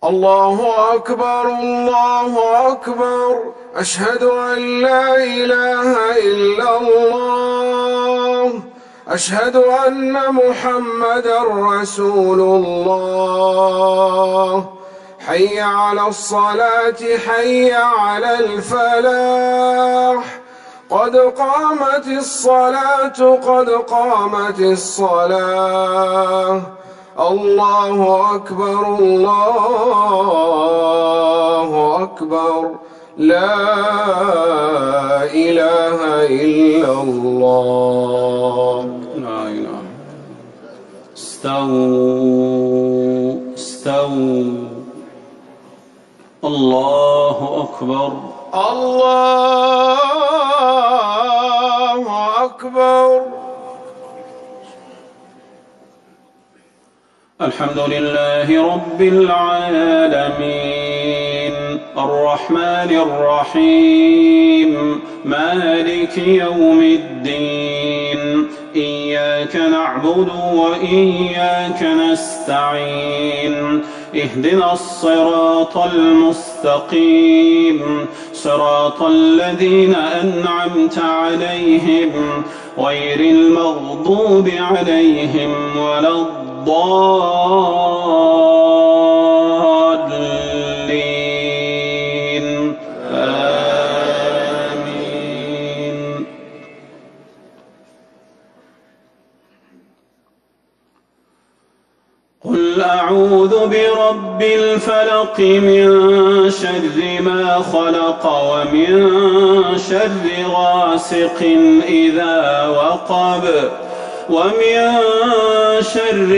الله أكبر الله أكبر. أشهد أن لا إله إلا الله. أشهد أن محمدًا رسول الله. حي على الصلاة حي على الفلاح. قد قامت الصلاة قد قامت الصلاة. الله أكبر الله أكبر. لا إله إلا الله. لا إله. استووا استووا. الله أكبر الله أكبر. الحمد لله رب العالمين الرحمن الرحيم مالك يوم الدين إياك نعبد وإياك نستعين اهدنا الصراط المستقيم صراط الذين أنعمت عليهم غير المغضوب عليهم ولا الضالين آمين. قل أعوذ برب الفلق من شر ما خلق ومن شر غاسق إذا وقب ومن شر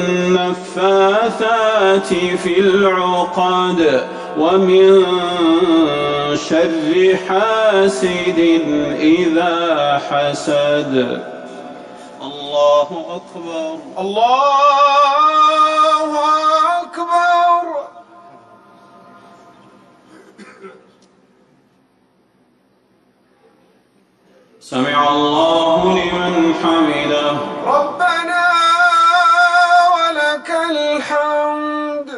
النفاثات في العقد ومن شر حاسد إذا حسد. الله أكبر الله أكبر. سمع الله لمن حمده. ربنا ولك الحمد.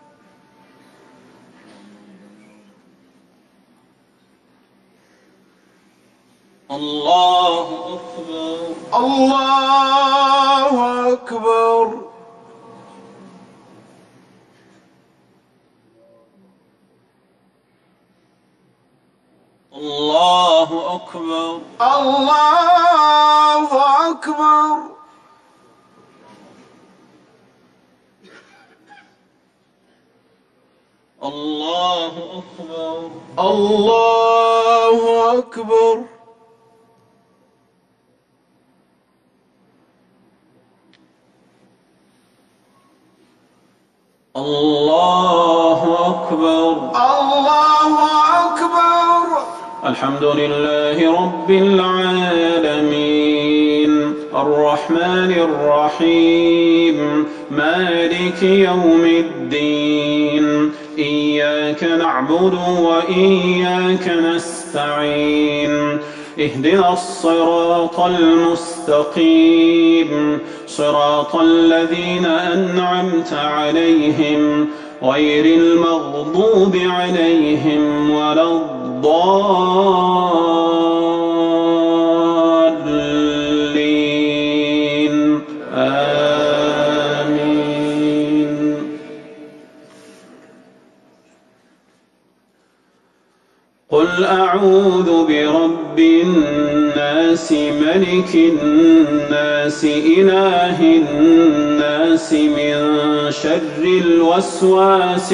الله أكبر الله أكبر. الله أكبر الله أكبر. الله أكبر الله أكبر. الله أكبر الله أكبر. الحمد لله رب العالمين الرحمن الرحيم مالك يوم الدين إياك نعبد وإياك نستعين اهدنا الصراط المستقيم صراط الذين أنعمت عليهم غير المغضوب عليهم ولا الضالين آمين. قل أعوذ برب الناس ملك الناس إله الناس من شر الوسواس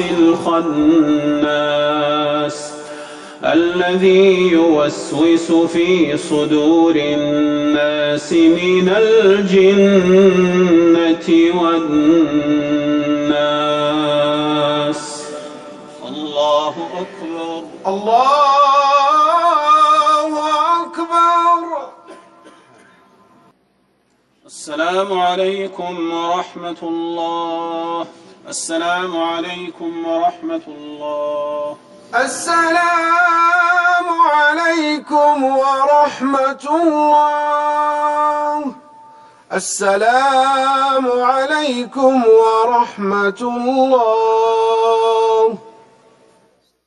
الخناس الذي يوسوس في صدور الناس من الجنة والناس. الله أكبر الله أكبر. السلام عليكم ورحمة الله. السلام عليكم ورحمة الله. السلام عليكم ورحمة الله. السلام عليكم ورحمة الله.